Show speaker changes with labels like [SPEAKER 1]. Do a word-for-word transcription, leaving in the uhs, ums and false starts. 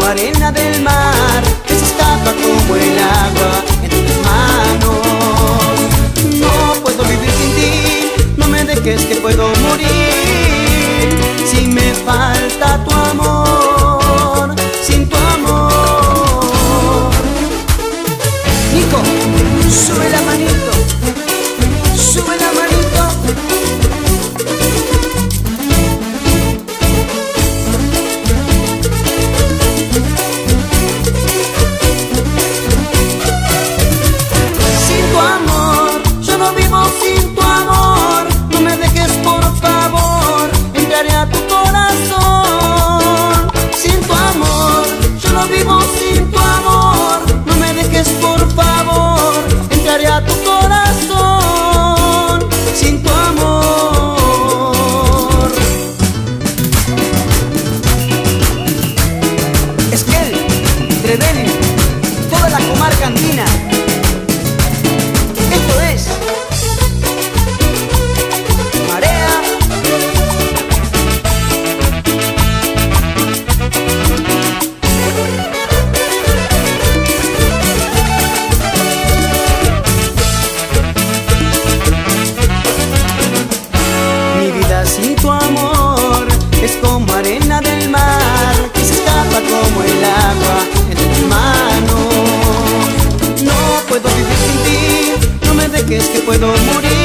[SPEAKER 1] arena del mar que se escapa como el agua entre tus manos. No puedo vivir sin ti, no me dejes que puedo morir si me falta tu amor, sin tu amor. Nico, sube la manito, sube la manito. Sin tu amor, no me dejes por favor, entraré a tu corazón. Sin tu amor, yo no vivo sin tu amor, no me dejes por favor, entraré a tu corazón. Sin tu amor. Esquel, Trevelin, toda la comarca andina. Esto es sin tu amor, es como arena del mar que se escapa como el agua entre tus manos. No puedo vivir sin ti, no me dejes que puedo morir